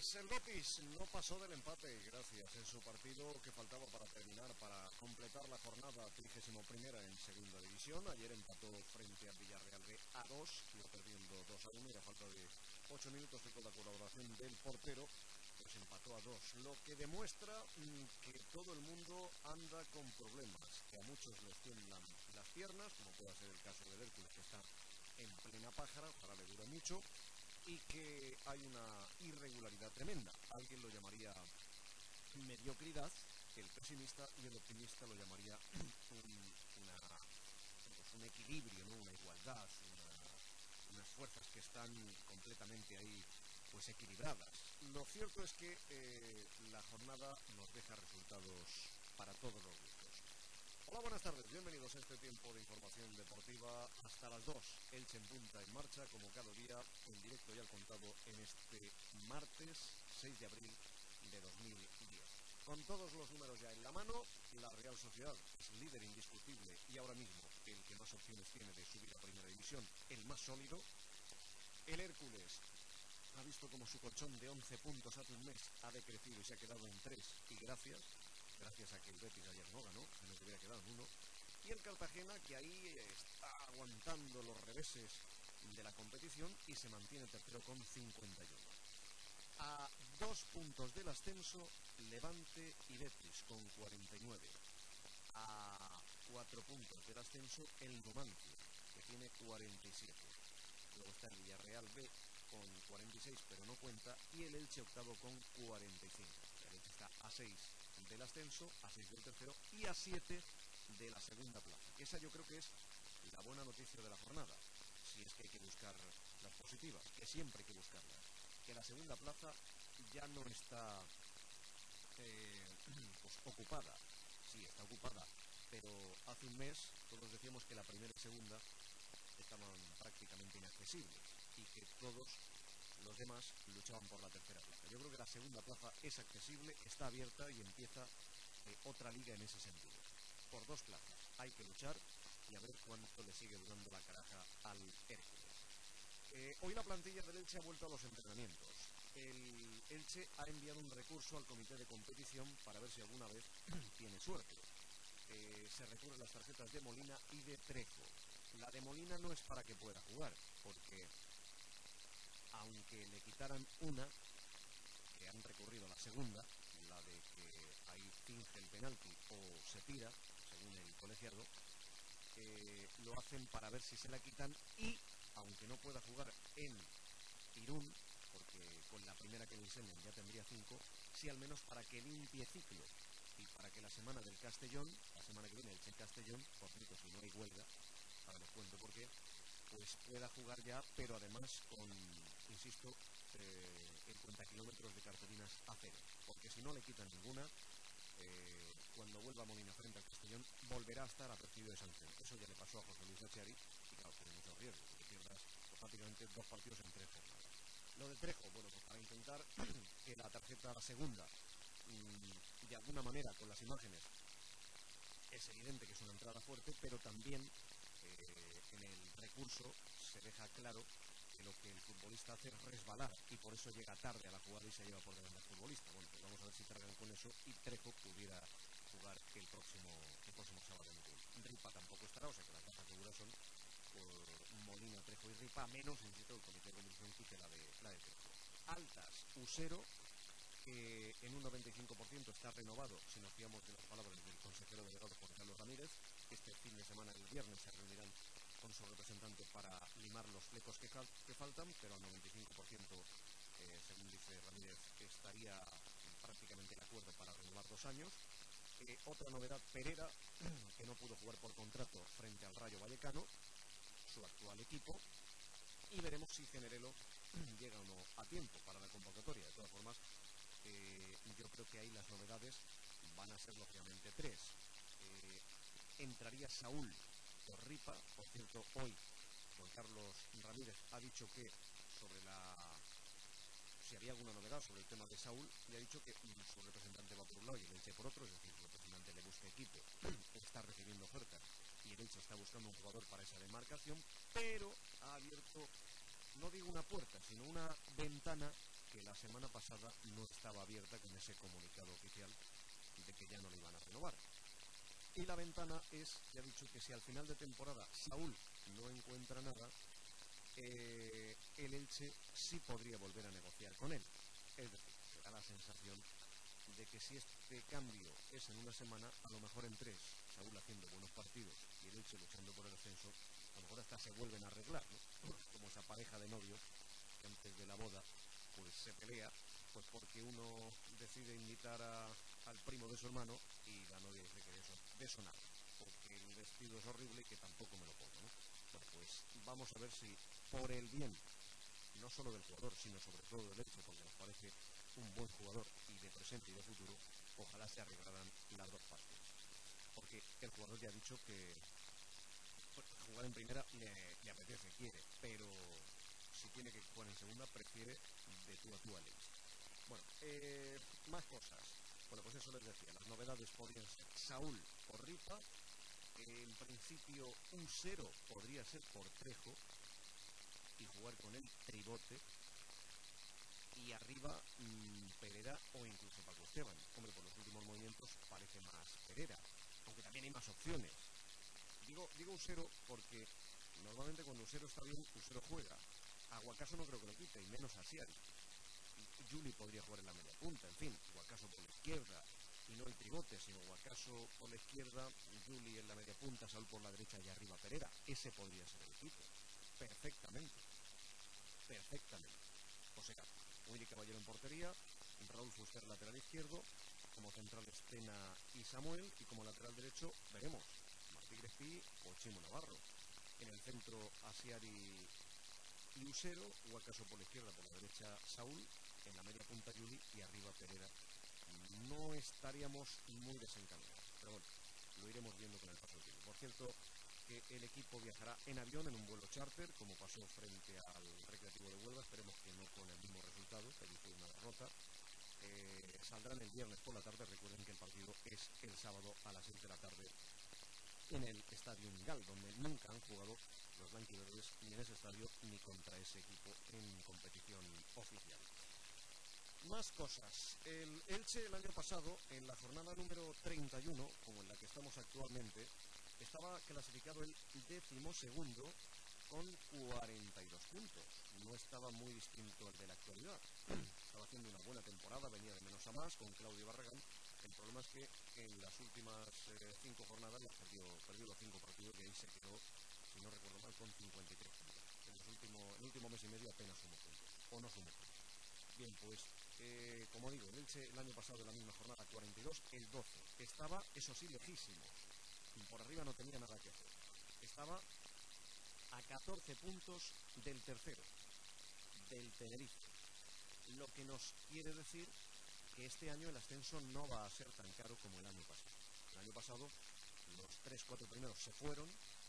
Pues el Betis no pasó del empate, gracias, en su partido que faltaba para terminar, para completar la jornada 31ª en Segunda División. Ayer empató frente al Villarreal B a 2, iba perdiendo 2-1 y a falta de 8 minutos con la colaboración del portero, pues empató a 2, lo que demuestra que todo el mundo anda con problemas, que a muchos les tiemblan las piernas, como puede ser el caso del Hércules, que está en plena pájara, ojalá le dure mucho, y que hay una irregularidad tremenda. Alguien lo llamaría mediocridad, el pesimista, y el optimista lo llamaría un equilibrio, ¿no? Una igualdad, unas fuerzas que están completamente ahí pues equilibradas. Lo cierto es que la jornada nos deja resultados para todos los gustos. Hola, buenas tardes, bienvenidos a este tiempo de información deportiva hasta las 2. Elche en punta en marcha, como cada día, en directo y al contado en este martes 6 de abril de 2010. Con todos los números ya en la mano, la Real Sociedad es líder indiscutible y ahora mismo el que más opciones tiene de subir a Primera División, el más sólido. El Hércules ha visto como su colchón de 11 puntos hace un mes ha decrecido y se ha quedado en 3, y gracias a que el Betis ayer no ganó, se nos hubiera quedado en 1, y el Cartagena, que ahí está aguantando los reveses de la competición y se mantiene tercero con 51. A 2 puntos del ascenso, Levante y Betis con 49. A 4 puntos del ascenso, el Numancia, que tiene 47. Luego está el Villarreal B con 46, pero no cuenta, y el Elche octavo con 45. El Elche está a 6 del ascenso, a 6 del tercero y a 7 de la segunda plaza. Esa yo creo que es la buena noticia de la jornada, si es que hay que buscar las positivas, que siempre hay que buscarlas. Que la segunda plaza ya no está pues ocupada, sí está ocupada, pero hace un mes todos decíamos que la primera y segunda estaban prácticamente inaccesibles y que todos los demás luchaban por la tercera plaza. Yo creo que la segunda plaza es accesible, está abierta y empieza otra liga en ese sentido. Por 2 plazas hay que luchar y a ver cuánto le sigue durando la caraja al Hércules. Hoy la plantilla del Elche ha vuelto a los entrenamientos. El Elche ha enviado un recurso al comité de competición para ver si alguna vez tiene suerte. Se recurren las tarjetas de Molina y de Trejo. La de Molina no es para que pueda jugar, porque aunque le quitaran una, que han recurrido a la segunda, la de que ahí finge el penalti o se tira, según el colegiado, lo hacen para ver si se la quitan y, aunque no pueda jugar en Irún, porque con la primera que le enseñan ya tendría 5, sí al menos para que limpie ciclo y para que la semana del Castellón, la semana que viene el Che Castellón, por cierto, si no hay huelga, ahora les cuento por qué, pues pueda jugar ya, pero además con, insisto, en 50 kilómetros de cartulinas a 0, porque si no le quitan ninguna, cuando vuelva Molina frente al Castellón, volverá a estar apercibido de sanción. Eso ya le pasó a José Luis Achari y claro, tiene mucho riesgo, que pierdas pues, prácticamente 2 partidos en 3 jornadas. Lo de Trejo, bueno, pues para intentar que la tarjeta segunda, de alguna manera, con las imágenes, es evidente que es una entrada fuerte, pero también en el recurso se deja claro que lo que el futbolista hace es resbalar y por eso llega tarde a la jugada y se lleva por delante al futbolista. Bueno, pues vamos a ver si cargan con eso y Trejo pudiera jugar el próximo sábado en Irún. Ripa tampoco estará, o sea que las bajas seguras son por Molina, Trejo y Ripa, menos, insisto, el comité de competición quite la de Trejo. Altas, Usero, que en un 95% está renovado, si nos fiamos de las palabras del consejero delegado Juan Carlos Ramírez. Este fin de semana, el viernes, se reunirán con su representante para limar los flecos que faltan, pero al 95%, según dice Ramírez, estaría prácticamente de acuerdo para renovar 2 años. Otra novedad, Pereira, que no pudo jugar por contrato frente al Rayo Vallecano, su actual equipo, y veremos si Generelo llega o no a tiempo para la convocatoria. De todas formas, yo creo que ahí las novedades van a ser lógicamente 3. Entraría Saúl por Ripa. Por cierto, hoy Juan Carlos Ramírez ha dicho que si había alguna novedad sobre el tema de Saúl, y ha dicho que su representante va por un lado y el Elche por otro, es decir, su representante le busca equipo, está recibiendo ofertas y el Elche está buscando un jugador para esa demarcación, pero ha abierto, no digo una puerta, sino una ventana que la semana pasada no estaba abierta con ese comunicado oficial de que ya no le iban a renovar. Y la ventana es, ya he dicho, que si al final de temporada Saúl no encuentra nada, el Elche sí podría volver a negociar con él. Es decir, me da la sensación de que si este cambio es en una semana, a lo mejor en 3, Saúl haciendo buenos partidos y el Elche luchando por el ascenso, a lo mejor hasta se vuelven a arreglar, ¿no? Como esa pareja de novios que antes de la boda pues se pelea, pues porque uno decide invitar al primo de su hermano y la novia dice que de eso nada, porque el vestido es horrible y que tampoco me lo pongo, ¿no? Bueno, pues vamos a ver si por el bien no solo del jugador, sino sobre todo del Elche, porque nos parece un buen jugador y de presente y de futuro, ojalá se arreglaran las dos partes. Porque el jugador ya ha dicho que jugar en primera le apetece, quiere, pero si tiene que jugar en segunda, prefiere de tú a tú al Elche. Bueno, más cosas. Bueno, pues eso les decía, las novedades podrían ser Saúl o Ripa, en principio un 0 podría ser por Trejo y jugar con él Tribote, y arriba Pereira o incluso Paco Esteban. Hombre, por los últimos movimientos parece más Pereira, aunque también hay más opciones. Digo Usero porque normalmente cuando Usero está bien, Usero juega. A Guacaso no creo que lo quite, y menos a Siari. Juli podría jugar en la media punta, en fin, Guacaso por la izquierda, y no el Tribote, sino Guacaso por la izquierda, Juli en la media punta, Saúl por la derecha y arriba Pereira. Ese podría ser el equipo. Perfectamente. O sea, Willy Caballero en portería, Raúl Fuster lateral izquierdo, como centrales Pena y Samuel, y como lateral derecho veremos Martí Grespi o Chimo Navarro. En el centro Asiari y Usero, Guacaso por la izquierda, por la derecha Saúl, en la media punta Juli y arriba Pereira. No estaríamos muy desencaminados, pero bueno, lo iremos viendo con el paso del tiempo. Por cierto, que el equipo viajará en avión en un vuelo charter, como pasó frente al Recreativo de Huelva, esperemos que no con el mismo resultado, que allí fue una derrota. Saldrán el viernes por la tarde, recuerden que el partido es el sábado a las 6 de la tarde en el Estadio Ingal, donde nunca han jugado los blanquiverdes ni en ese estadio ni contra ese equipo en competición oficial. Más cosas. El Elche el año pasado, en la jornada número 31, como en la que estamos actualmente, estaba clasificado el 12º con 42 puntos. No estaba muy distinto al de la actualidad. Estaba haciendo una buena temporada, venía de menos a más con Claudio Barragán. El problema es que en las últimas 5 jornadas ya perdió los 5 partidos y ahí se quedó, si no recuerdo mal, con 53 puntos. El último mes y medio apenas sumó puntos, o no sumó puntos. Bien, pues, como digo, el Elche el año pasado en la misma jornada 42, el 12. Estaba, eso sí, lejísimos. Por arriba no tenía nada que hacer. Estaba a 14 puntos del tercero, del Tenerife. Lo que nos quiere decir que este año el ascenso no va a ser tan caro como el año pasado. El año pasado los 3-4 primeros se fueron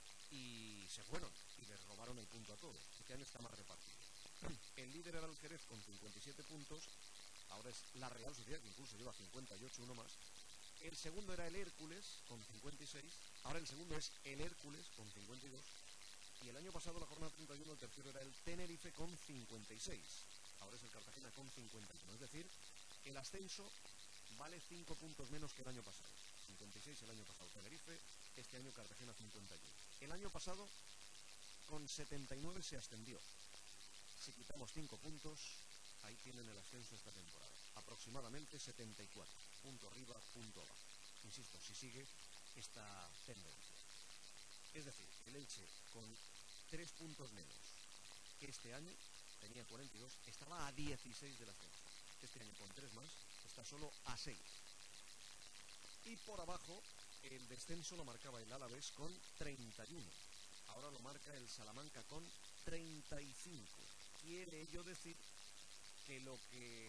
y les robaron el punto a todos. Este año está más repartido. El líder era el Jerez con 57 puntos, ahora es la Real Sociedad, que incluso lleva 58, uno más. El segundo era el Hércules con 56, ahora el segundo es el Hércules con 52, y el año pasado, la jornada 31, el tercero era el Tenerife con 56, ahora es el Cartagena con 51, es decir, el ascenso vale 5 puntos menos que el año pasado. 56 el año pasado Tenerife, este año Cartagena 51. El año pasado con 79 se ascendió. Si quitamos 5 puntos, ahí tienen el ascenso esta temporada. Aproximadamente 74. Punto arriba, punto abajo. Insisto, si sigue esta tendencia. Es decir, el Elche con 3 puntos menos que este año, tenía 42, estaba a 16 del ascenso. Este año con 3 más, está solo a 6. Y por abajo, el descenso lo marcaba el Alavés con 31. Ahora lo marca el Salamanca con 35. Quiere ello decir que lo que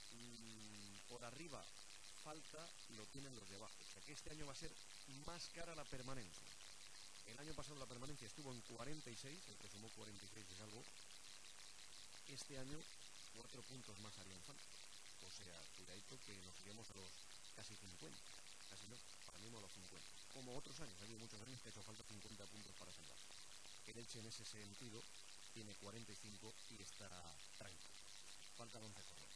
por arriba falta lo tienen los de abajo. O sea que este año va a ser más cara la permanencia. El año pasado la permanencia estuvo en 46, el que sumó 46 es algo. Este año 4 puntos más harían falta. O sea, cuidadito que nos iremos a los casi 50. Casi no, para mí no a los 50. Como otros años, ha habido muchos años que ha hecho falta 50 puntos para salvarse. El Elche en ese sentido tiene 45 y está 30. Faltan 11 jornadas.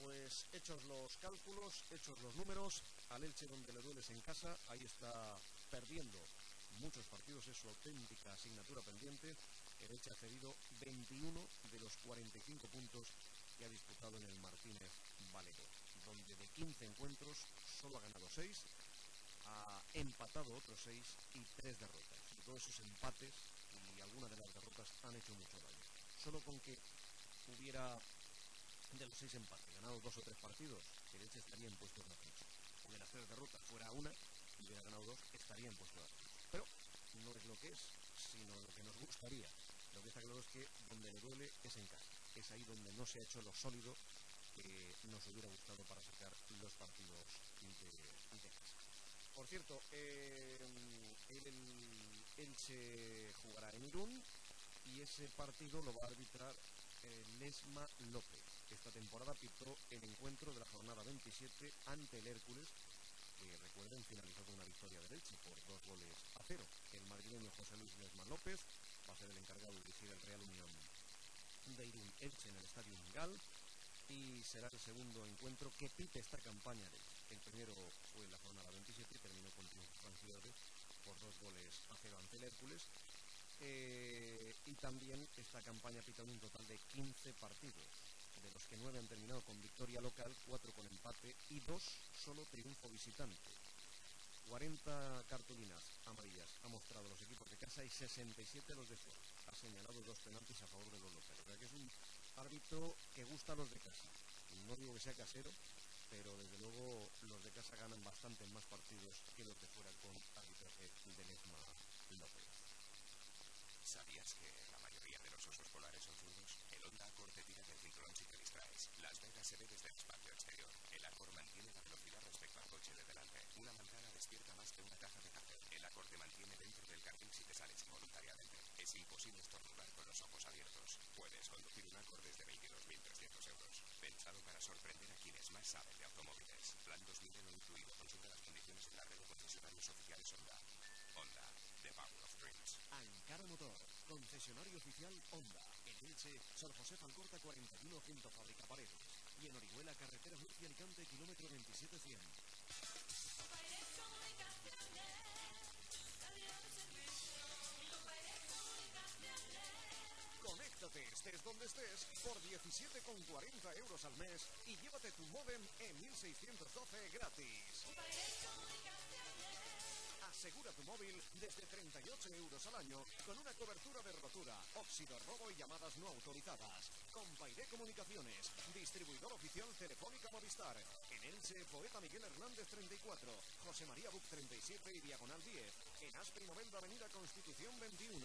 pues hechos los cálculos, hechos los números, al Elche donde le dueles en casa, ahí está perdiendo muchos partidos, es su auténtica asignatura pendiente. El Elche ha cedido 21 de los 45 puntos que ha disputado en el Martínez Valero, donde de 15 encuentros solo ha ganado 6, ha empatado otros 6 y 3 derrotas. Y todos esos empates y algunas de las derrotas han hecho mucho daño. Solo con que hubiera de los 6 empates ganado 2 o 3 partidos, el Elche estaría en puestos de ascenso. De las 3 derrotas fuera una y hubiera ganado 2, estaría en puestos de ascenso. Pero no es lo que es, sino lo que nos gustaría. Lo que está claro es que donde le duele es en casa. Es ahí donde no se ha hecho lo sólido que nos hubiera gustado para sacar los partidos de casa. Por cierto, él se jugará en Irún y ese partido lo va a arbitrar Lesma López. Esta temporada pitó el encuentro de la jornada 27 ante el Hércules, que recuerden finalizó con una victoria del Elche por 2-0. El madrileño José Luis Lesma López va a ser el encargado de dirigir el Real Unión de Irún Elche en el Estadio Mingal y será el segundo encuentro que pite esta campaña de Elche. El primero fue en la jornada 27 y terminó con triunfo franjiverde por 2-0 ante el Hércules. Y también esta campaña ha pitado un total de 15 partidos, de los que 9 han terminado con victoria local, 4 con empate y 2 solo triunfo visitante. 40 cartulinas amarillas ha mostrado los equipos de casa y 67 los de fuera. Ha señalado 2 penaltis a favor de los locales. O sea que es un árbitro que gusta a los de casa. No digo que sea casero, pero desde luego los de casa ganan bastante más partidos que los de fuera con arbitraje de Lesma López. ¿Sabías que la mayoría de los osos polares son zurdos? El Honda Accord te tira del cinturón si te distraes. Las Vegas se ve desde el espacio exterior. El Accord mantiene la velocidad respecto al coche de delante. Una manzana despierta más que una caja de café. El Accord te mantiene dentro del carril si te sales involuntariamente. Es imposible estornudar con los ojos abiertos. Puedes conducir un Accord desde 22.300 euros. Pensado para sorprender a quienes más saben de automóviles. Plan 2000 no incluido. Consulta las condiciones en la red de concesionarios oficiales Honda. Honda, the power of dreams. Ankara Motor, concesionario oficial Honda. En Elche, San José Falcorta 41 junto a Fábrica Paredes. Y en Orihuela, carretera Murcia-Alicante, kilómetro 27-100. Conéctate, estés donde estés, por 17,40 euros al mes y llévate tu módem en 1612 gratis. Asegura tu móvil desde 38 euros al año con una cobertura de rotura, óxido, robo y llamadas no autorizadas. Compairé Comunicaciones, distribuidor oficial Telefónica Movistar. En Elche, Poeta Miguel Hernández 34, José María Buc 37 y Diagonal 10. En Aspe y Novelda, Avenida Constitución 21.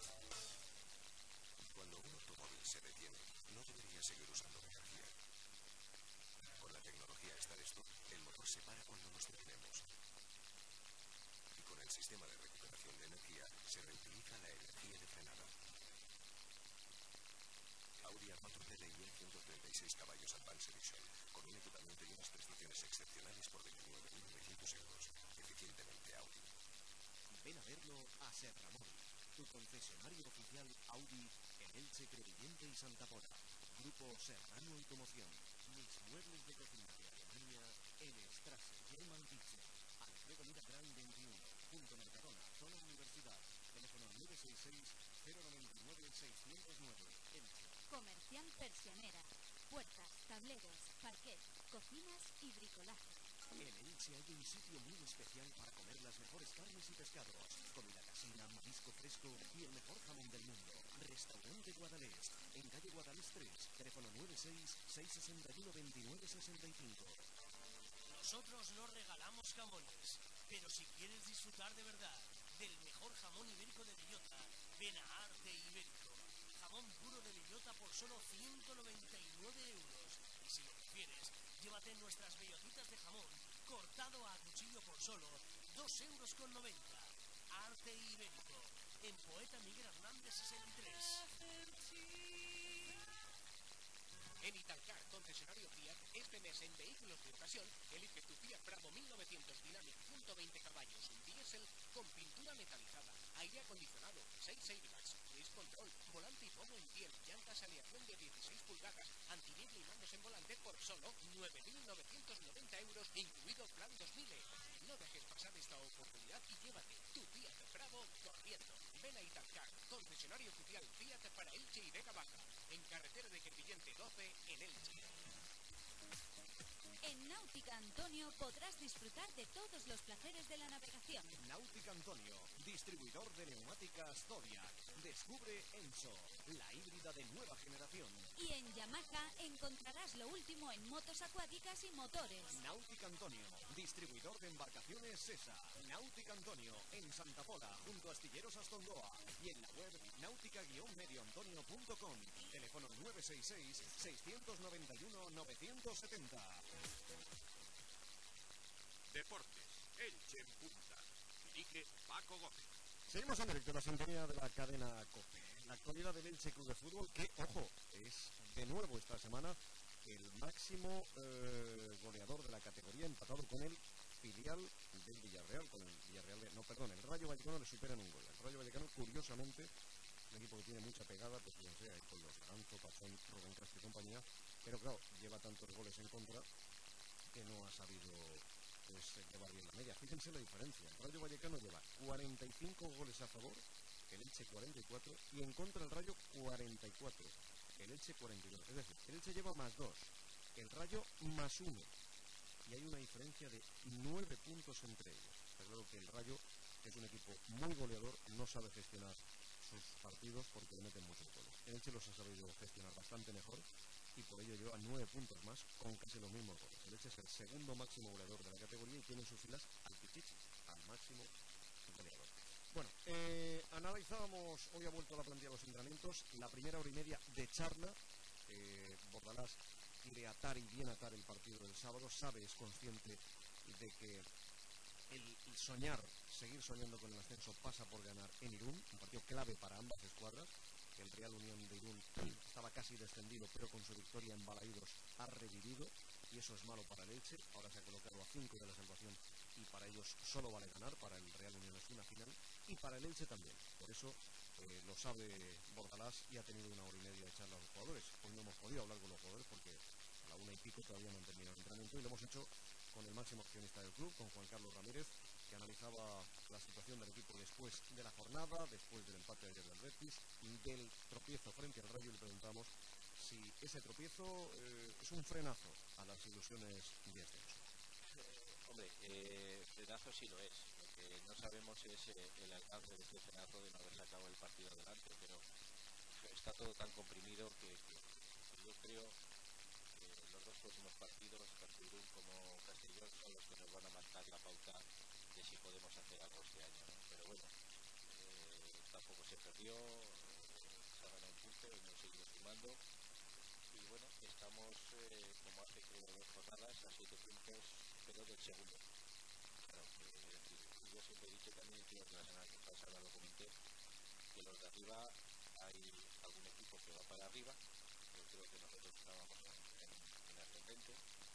Cuando un automóvil se detiene, no debería seguir usando energía. Con la tecnología Star Stop, el motor se para cuando nos detenemos. Y con el sistema de recuperación de energía, se reutiliza la energía de frenada. Audi A4 TDI 136 caballos Advanced Edition, con un equipamiento y unas prestaciones excepcionales por 29.900 euros. Eficientemente Audi. Ven a verlo a Serramón, tu concesionario oficial Audi en Elche, Crevillente y Santa Pola. Grupo Serrano Automoción. Mis muebles de cocina de Alemania en Strasse German Kitchen. Alfredo Mira Gran 21, punto Mercadona, zona Universidad. Teléfono 966-099-609. Elche. Comercial Persianera. Puertas, tableros, parquet, cocinas y bricolaje. En Elche hay un sitio muy especial para comer las mejores carnes y pescados, comida casera, marisco fresco y el mejor jamón del mundo. Restaurante Guadalest, en calle Guadalest 3, teléfono 96-661-2965. Nosotros no regalamos jamones, pero si quieres disfrutar de verdad del mejor jamón ibérico de bellota, ven a Arte Ibérico. Jamón puro de bellota por solo 199 euros. Y si lo prefieres, llévate nuestras bellotitas de jamón cortado a cuchillo por solo 2,90 euros. Arte Ibérico, en Poeta Miguel Hernández 63. En Italcar, concesionario Fiat, este mes en vehículos de ocasión, elige tu Fiat Bravo 1900 Dynamic 120 caballos, diésel con pintura metalizada, aire acondicionado, 6 airbags, cruise control, volante y pomo en piel, llantas aleación de 16 pulgadas, antiniebla y mandos en volante por solo 9.990 euros, incluido plan 2000E. No dejes pasar esta oportunidad y llévate tu Fiat Bravo corriendo. Ven a Italcar, concesionario oficial Fiat para Elche y Vega Baja, en carretera de Crevillente 12, en Elche. En Náutica Antonio podrás disfrutar de todos los placeres de la navegación. Náutica Antonio, distribuidor de neumáticas Zodiac. Descubre Enso, la híbrida de nueva generación. Y en Yamaha encontrarás lo último en motos acuáticas y motores. Náutica Antonio, distribuidor de embarcaciones SESA. Náutica Antonio, en Santa Pola, junto a Astilleros Astondoa. Y en la web náutica-medioantonio.com. Teléfono 966-691-970. Deportes, Elche en punta. Dirige Paco Gómez. Seguimos en directo, la sintonía de la cadena COPE. La actualidad del Elche Club de Fútbol, que, ojo, es de nuevo esta semana el máximo goleador de la categoría, empatado con el filial del Villarreal, con el Villarreal, el Rayo Vallecano le supera en un gol. El Rayo Vallecano, curiosamente, un equipo que tiene mucha pegada, pues no sé, con los Garanzo, Pachón, Rubén Castro y compañía, pero claro, lleva tantos goles en contra que no ha sabido llevar bien la media. Fíjense la diferencia. El Rayo Vallecano lleva 45 goles a favor, el Elche 44, y en contra el Rayo 44, el Elche 42. Es decir, el Elche lleva +2, el Rayo +1, y hay una diferencia de 9 puntos entre ellos. Está claro que el Rayo, que es un equipo muy goleador, no sabe gestionar sus partidos porque le meten muchos goles. El Elche los ha sabido gestionar bastante mejor y por ello lleva 9 puntos más con casi los mismos goles. El Elche es el segundo máximo goleador de la categoría y tiene en sus filas al Pichichi, al máximo goleador. Bueno, analizábamos, hoy ha vuelto a la plantilla de los entrenamientos, la primera hora y media de charla. Bordalás quiere atar y bien atar el partido del sábado, sabe, es consciente de que el soñar, seguir soñando con el ascenso pasa por ganar en Irún, un partido clave para ambas escuadras. El Real Unión de Irún estaba casi descendido, pero con su victoria en Balaídos ha revivido, y eso es malo para el Elche. Ahora se ha colocado a 5 de la salvación y para ellos solo vale ganar. Para el Real Unión es una final y para el Elche también. Por eso lo sabe Bordalás y ha tenido una hora y media de charla a los jugadores. Hoy no hemos podido hablar con los jugadores porque a la 1:00 todavía no han terminado el entrenamiento, y lo hemos hecho con el máximo accionista del club, con Juan Carlos Ramírez, que analizaba la situación del equipo después de la jornada, después del empate ayer del Betis, del tropiezo frente al Rayo. Le preguntamos si ese tropiezo es un frenazo a las ilusiones de ascenso. Hombre, frenazo sí lo es. Lo que no sabemos es el alcance de ese frenazo de no haber sacado el partido adelante, pero está todo tan comprimido que yo creo que los dos próximos partidos, tanto Irún como Castellón, son los que nos van a marcar la pauta de si podemos hacer algo este año, ¿no? Pero bueno, tampoco se perdió, se ha ganado un punto, hemos seguido sumando, y bueno, estamos como hace creo 2 jornadas a 7 puntos, pero del segundo. Claro, es decir, yo siempre he dicho también, y creo que la semana pasada lo comenté, que los de arriba hay algún equipo que va para arriba. Yo creo que nosotros estábamos en ascendente,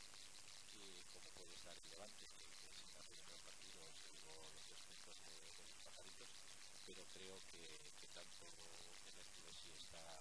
y como puede estar el Levante, que sin hacer un buen partido se llevó los 3 puntos de los pajaritos, pero creo que tanto el Hércules sí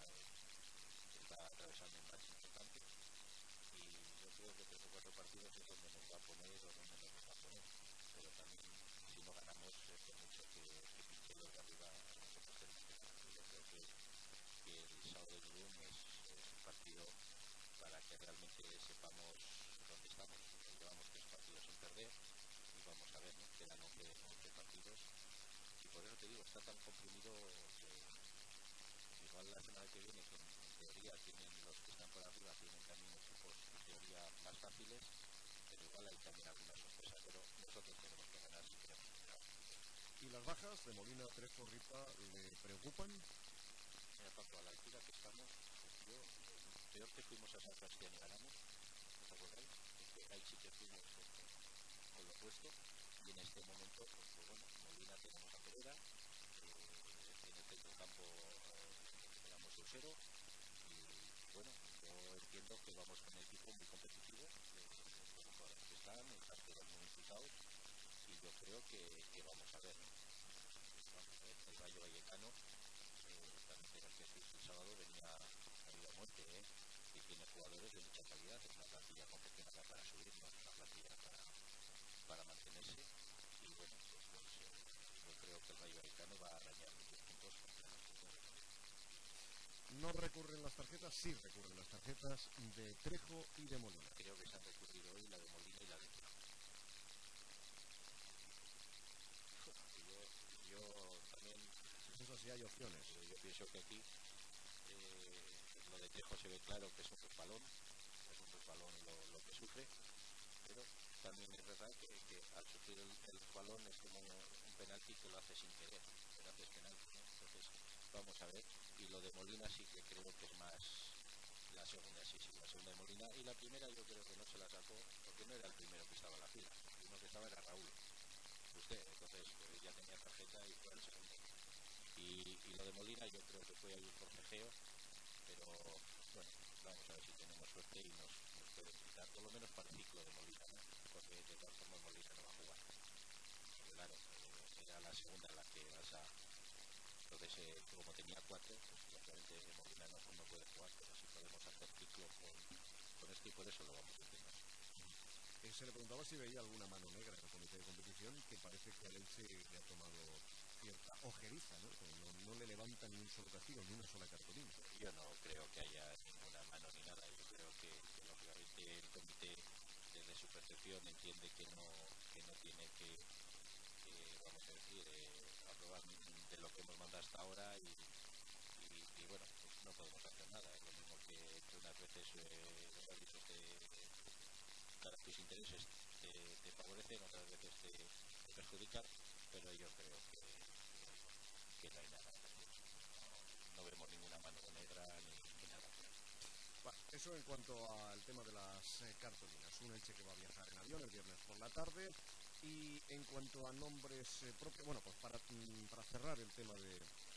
está atravesando un bache importante, y yo creo que 3 o 4 partidos es donde nos va a poner o donde nos va a poner, pero también si no ganamos por mucho que pinche los de arriba, nosotros tenemos que ganar. Yo creo que el sábado de Irún es un partido para que realmente sepamos dónde estamos. Llevamos 3 partidos sin perder y vamos a ver, ¿no? Quedan 11 partidos, y por eso te digo, está tan comprimido que igual la semana que viene, que en teoría tienen los que están por arriba, tienen también equipos en teoría más fáciles, pero igual hay también alguna sorpresa, pero nosotros tenemos que ganar si queremos ganar. ¿Y las bajas de Molina, Trejo, Ripa le preocupan? Mira, Paco, a la altura que estamos, yo, peor que fuimos a San Sebastián y ganamos, ¿os acordáis? Ahí sí que fuimos con lo puesto, y en este momento, pues bueno, Molina tenemos a Pereira, en el centro del campo tenemos Eusero, y bueno, yo entiendo viendo que vamos con un equipo muy competitivo, con los jugadores que están, en partidos muy disputados, y yo creo que vamos a ver, ¿no? Vamos a ver, el Rayo Vallecano, también tengo que decir que el sábado venía a vida o muerte, y tiene jugadores de mucha calidad, es una plantilla confeccionada para subir, no es una plantilla para mantenerse, y bueno, pues yo creo que el Rayo Vallecano va a arañar muchos puntos contra el equipo de Molina. No recurren las tarjetas, sí recurren las tarjetas de Trejo y de Molina. Creo que se han recurrido hoy la de Molina y la de Trejo. Yo también... Eso sí, hay opciones. Yo pienso que aquí lo de Trejo se ve claro que es un resbalón lo que sufre, pero también es verdad que al sufrir el resbalón es como un penalti que lo hace sin querer, pero haces penalti, ¿no? Entonces vamos a ver, y lo de Molina sí que creo que es más la segunda, sí, la segunda de Molina, y la primera yo creo que no se la sacó porque no era el primero que estaba en la fila, el primero que estaba era Raúl, usted, entonces ya tenía tarjeta y fue el segundo. Y lo de Molina yo creo que fue ahí un forcejeo, pero bueno, vamos a ver si tenemos suerte y nos pueden quitar, por lo menos para el ciclo de Molina, ¿no? Porque de todas formas Molina no va a jugar. Claro, era la segunda en la que vas a... Entonces, como tenía 4, pues lógicamente Molina no puede jugar, pero sí podemos hacer ciclo con esto y por eso lo vamos a hacer más. Se le preguntaba si veía alguna mano negra en el comité de competición, que parece que a Elche le ha tomado cierta ojeriza, ¿no? No le levanta ni un solo castigo, ni una sola cartulina. Yo no creo que haya ninguna mano ni nada. Yo creo que lógicamente el comité desde su percepción entiende que no tiene que vamos a decir, aprobar de lo que hemos mandado hasta ahora y bueno, pues no podemos hacer nada. Es lo mismo que unas veces los árbitros para tus intereses te favorecen, otras veces te perjudican, pero yo creo que no hay nada. No vemos ninguna mano negra ni nada. Bueno, eso en cuanto al tema de las cartulinas. Un Elche que va a viajar en avión el viernes por la tarde. Y en cuanto a nombres propios, bueno, pues para cerrar el tema de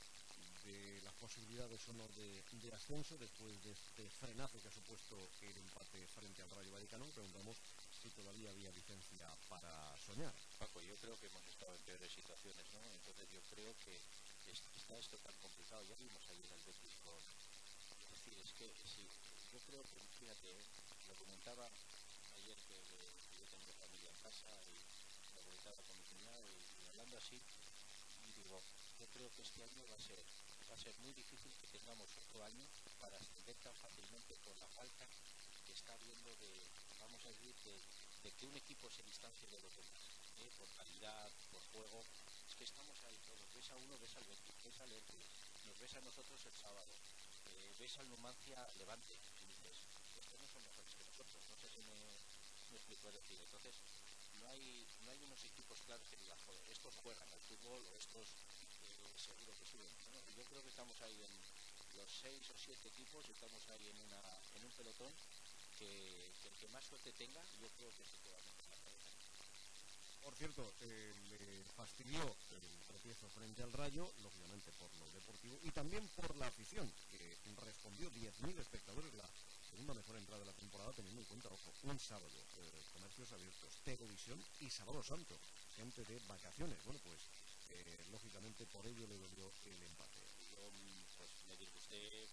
las posibilidades o no de ascenso, después de este frenazo que ha supuesto el empate frente al Rayo Vallecano, preguntamos si todavía había licencia para soñar. Paco, yo creo que hemos estado en peores situaciones, ¿no? Entonces yo creo que está esto tan complicado. Ya vimos ayer al Betis con... Es decir, es que sí, yo creo que, fíjate, lo comentaba ayer que yo tengo familia en casa y lo comentaba con mi cuñado y hablando así, y digo, yo creo que este año va a ser muy difícil que tengamos otro año para ascender tan fácilmente por la falta que está habiendo vamos a decir, de que un equipo se distancie de los demás, por calidad, por juego. Es que estamos ahí todos, ves a uno, ves al Betis, ves al Hércules, nos ves a nosotros el sábado, ves al Numancia Levante, y dices, estos no son mejores que nosotros, no sé si me explico, es decir, entonces no hay unos equipos claros que digan, joder, estos juegan al fútbol o estos seguro que suben, ¿no? Y yo creo que estamos ahí en los 6 o 7 equipos, estamos ahí en un pelotón que el que más suerte tenga, yo creo que se puede meter la cabeza. Por cierto, le fastidió el tropiezo frente al Rayo, lógicamente por lo deportivo y también por la afición, que respondió 10.000 espectadores, la segunda mejor entrada de la temporada, teniendo en cuenta, ojo, un sábado, comercios abiertos, Tegovisión y Sábado Santo, gente de vacaciones. Bueno, pues lógicamente por ello le dolió el empate. Yo, pues me disgusté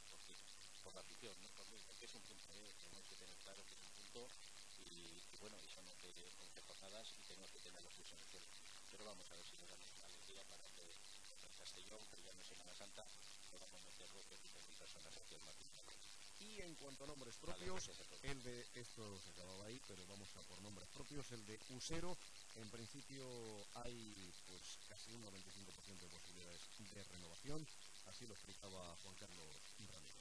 por la afición, ¿no? Porque es un punto, tenemos que tener claro que es un punto y bueno, y son 11 jornadas y tenemos que tener los pies en el suelo. Pero vamos a ver si nos damos una alegría para que el Castellón, que ya no es Semana Santa, podamos meter 12.000 personas aquí al Martín. Y en cuanto a nombres propios, el de, esto se acababa ahí, pero vamos a por nombres propios, el de Usero, en principio hay pues casi un 95% de posibilidades de renovación, así lo explicaba Juan Carlos Ramírez.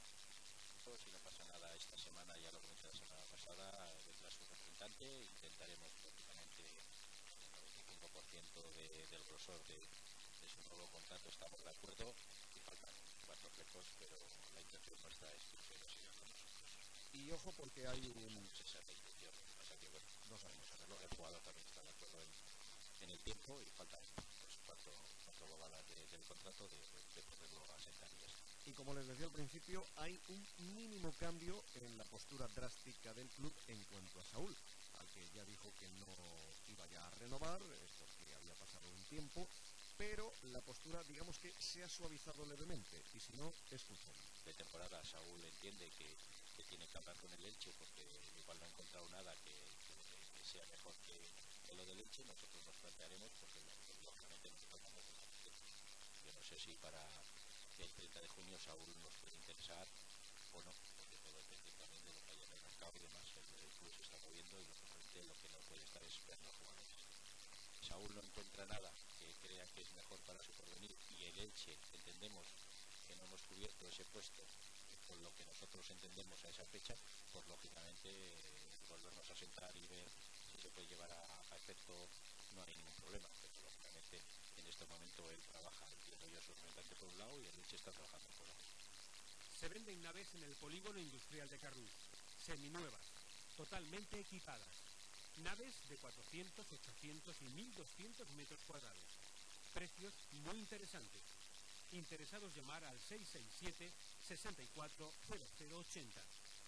Si no pasa nada esta semana, ya lo comenté la semana pasada, vendrá su representante, intentaremos prácticamente el 95% del grosor de su nuevo contrato, estamos de acuerdo y faltan 4 flecos, pero la intención nuestra es que lo siga con nosotros. Y ojo porque hay esa es la intención, o sea que bueno, no sabemos hacerlo, el jugador también está de acuerdo en el tiempo y faltan pues, 4 bobadas del contrato de poderlo asentar y ya está. Y como les decía al principio, hay un mínimo cambio en la postura drástica del club en cuanto a Saúl, al que ya dijo que no iba ya a renovar, porque había pasado un tiempo, pero la postura, digamos que se ha suavizado levemente, y si no, escuchamos. De temporada Saúl entiende que tiene que hablar con el Elche, porque igual no ha encontrado nada que sea mejor que lo del Elche. Nosotros nos plantearemos, porque lógicamente nosotros vamos a hacer. Yo no sé si para el 30 de junio Saúl nos puede interesar o no, porque todo depende también de lo que haya en el mercado y demás. El club se está moviendo y lógicamente lo que no puede estar es esperando a jugadores. Saúl no encuentra nada que crea que es mejor para su porvenir, y el Elche entendemos que no hemos cubierto ese puesto con lo que nosotros entendemos a esa fecha, pues lógicamente volvernos a sentar y ver si se puede llevar a efecto, no hay ningún problema, pero lógicamente en este momento él trabaja, entiendo yo, su representante por un lado y el Elche está trabajando por otro. Se venden naves en el polígono industrial de Carrús, seminuevas, totalmente equipadas. Naves de 400, 800 y 1200 metros cuadrados. Precios muy interesantes. Interesados, llamar al 667 64 0080.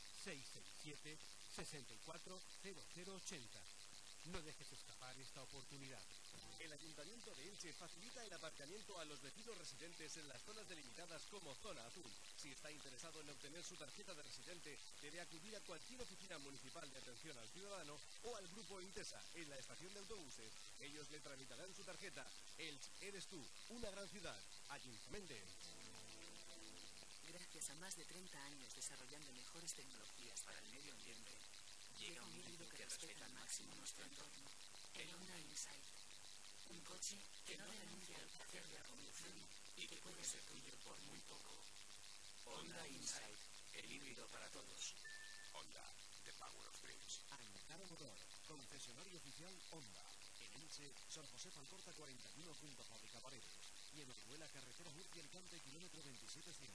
667 64 0080. No dejes escapar esta oportunidad. El Ayuntamiento de Elche facilita el aparcamiento a los vecinos residentes en las zonas delimitadas como Zona Azul. Si está interesado en obtener su tarjeta de residente, debe acudir a cualquier oficina municipal de atención al ciudadano o al Grupo Intesa en la estación de autobuses. Ellos le tramitarán su tarjeta. Elche eres tú, una gran ciudad. Ayuntamiento de Elche. Gracias a más de 30 años desarrollando mejores tecnologías para el medio ambiente, llega un híbrido que respeta al máximo nuestro entorno. El Honda Insight. Un coche que no renuncia al placer de la conducción y que puede ser tuyo por muy poco. Honda Insight. El híbrido para todos. Honda, the power of dreams. Ankara Motor, concesionario oficial Honda. En Elche, San José Falcorta 41 junto a Fábrica Paredes. Y en Orihuela, carretera Murcia-Alicante, kilómetro 2700.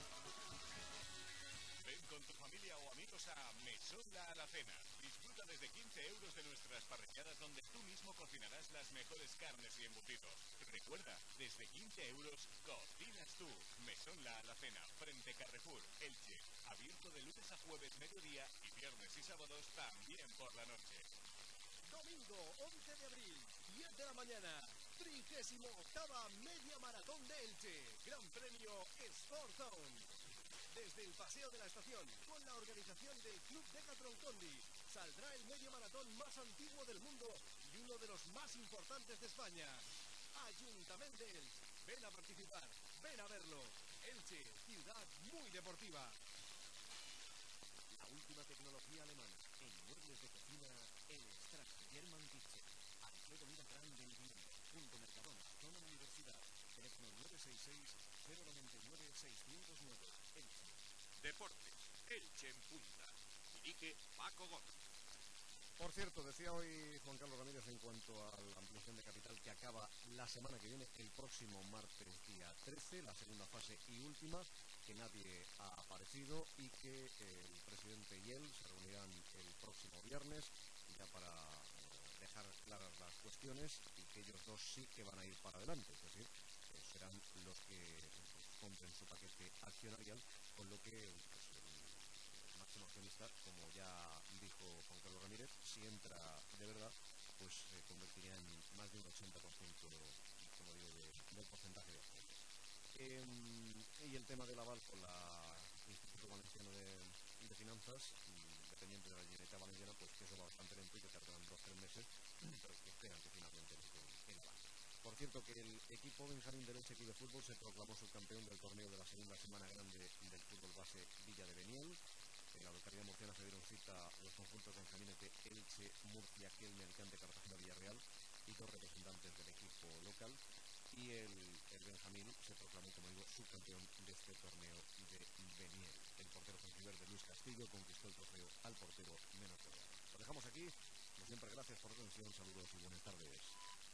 Ven con tu familia o amigos a Mesón La Alacena. Disfruta desde 15 euros de nuestras parrilladas, donde tú mismo cocinarás las mejores carnes y embutidos. Recuerda, desde 15 euros cocinas tú. Mesón La Alacena, frente Carrefour, Elche. Abierto de lunes a jueves mediodía y viernes y sábados también por la noche. Domingo 11 de abril, 10 de la mañana, 38ª Media Maratón de Elche. Gran Premio Sport Zone. Desde el Paseo de la Estación, con la organización del Club Decathlon Condi, saldrá el medio maratón más antiguo del mundo y uno de los más importantes de España. Ayuntamiento de Elche. Ven a participar, ven a verlo. Elche, ciudad muy deportiva. La última tecnología alemana en muebles de cocina, el Strack German Kitchen. Alfredo Milagran del Viento, junto Mercadona, zona Universidad. Teléfono 966-099-609. Elche. Deportes, Elche en punta. Dirige Paco Gómez. Por cierto, decía hoy Juan Carlos Ramírez en cuanto a la ampliación de capital que acaba la semana que viene, el próximo martes día 13, la segunda fase y última, que nadie ha aparecido y que el presidente y él se reunirán el próximo viernes ya para dejar claras las cuestiones y que ellos dos sí que van a ir para adelante, es decir, serán los que compren su paquete accionarial, con lo que el máximo accionista, como ya dijo Juan Carlos Ramírez, si entra de verdad, pues se convertiría en más de un 80%, como digo, del porcentaje de acciones. Y el tema del aval con la Instituto Valenciano de Finanzas, dependiente de la Generalitat Valenciana, pues que eso va bastante lento y que tardan 2 o 3 meses, pero que esperan que finalmente les den el aval. Por cierto, que el equipo Benjamín del Elche Club de Fútbol se proclamó subcampeón del torneo de la segunda semana grande del fútbol base Villa de Beniel. En la localidad murciana se dieron cita los conjuntos benjamines de Elche, Murcia, Kelme, Alicante, Cartagena, Villarreal y 2 representantes del equipo local. Y el Benjamín se proclamó, como digo, subcampeón de este torneo de Beniel. El portero franjiverde Luis Castillo conquistó el trofeo al portero menos goleado. Lo dejamos aquí. Como siempre, gracias por la atención, saludos y buenas tardes.